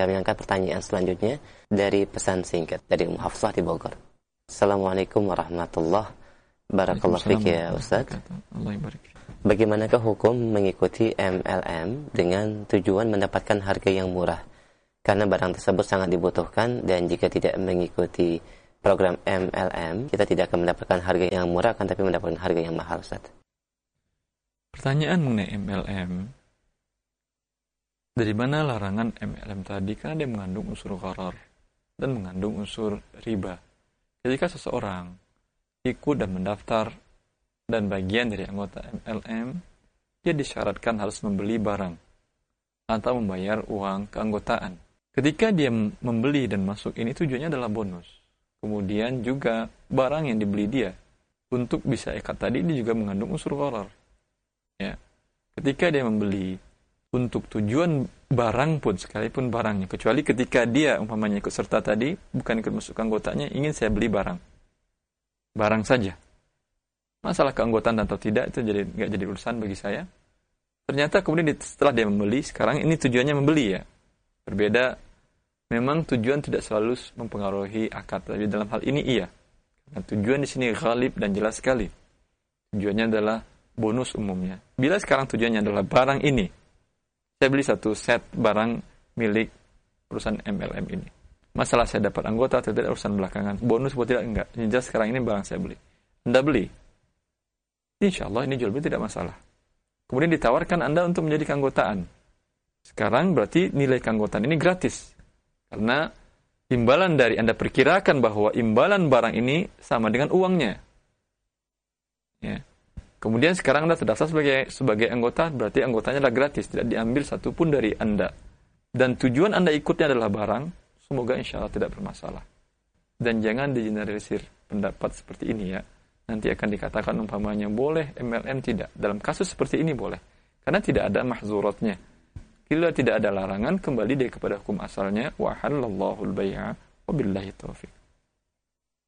Kami angkat pertanyaan selanjutnya dari pesan singkat dari Hafsah di Bogor. Assalamualaikum warahmatullahi wabarakatuh. Ya Ustaz, bagaimanakah hukum mengikuti MLM dengan tujuan mendapatkan harga yang murah? Karena barang tersebut sangat dibutuhkan, dan jika tidak mengikuti program MLM, kita tidak akan mendapatkan harga yang murah, akan tapi mendapatkan harga yang mahal, Ustaz. Pertanyaan mengenai MLM, dari mana larangan MLM tadi? Karena dia mengandung unsur gharar dan mengandung unsur riba. Ketika seseorang ikut dan mendaftar dan bagian dari anggota MLM, dia disyaratkan harus membeli barang atau membayar uang keanggotaan. Ketika dia membeli dan masuk, ini tujuannya adalah bonus. Kemudian juga barang yang dibeli dia untuk bisa ikat tadi, ini juga mengandung unsur gharar. Ya. Ketika dia membeli untuk tujuan barang pun, sekalipun barangnya, kecuali ketika dia umpamanya ikut serta tadi, bukan ikut masuk anggotanya, ingin saya beli barang saja. Masalah keanggotaan atau tidak itu nggak jadi urusan bagi saya. Ternyata kemudian setelah dia membeli, sekarang ini tujuannya membeli ya. Berbeda, memang tujuan tidak selalu mempengaruhi akad, tapi dalam hal ini iya. Nah, tujuan di sini ghalib dan jelas sekali. Tujuannya adalah bonus umumnya. Bila sekarang tujuannya adalah barang ini, saya beli satu set barang milik perusahaan MLM ini. Masalah saya dapat anggota atau tidak urusan belakangan. Bonus atau tidak, enggak. Yang jelas sekarang ini barang saya beli. Anda beli, insya Allah ini jual beli tidak masalah. Kemudian ditawarkan Anda untuk menjadi keanggotaan. Sekarang berarti nilai keanggotaan ini gratis. Karena imbalan dari Anda perkirakan bahwa imbalan barang ini sama dengan uangnya. Ya. Kemudian sekarang Anda terdaftar sebagai anggota, berarti anggotanya adalah gratis, tidak diambil satupun dari Anda. Dan tujuan Anda ikutnya adalah barang, semoga insya Allah tidak bermasalah. Dan jangan digeneralisir pendapat seperti ini ya. Nanti akan dikatakan umpamanya boleh, MLM tidak. Dalam kasus seperti ini boleh. Karena tidak ada mahzuratnya. Bila tidak ada larangan, kembali dia kepada hukum asalnya. Wa halallahu al-bai'a wa billahi taufiq.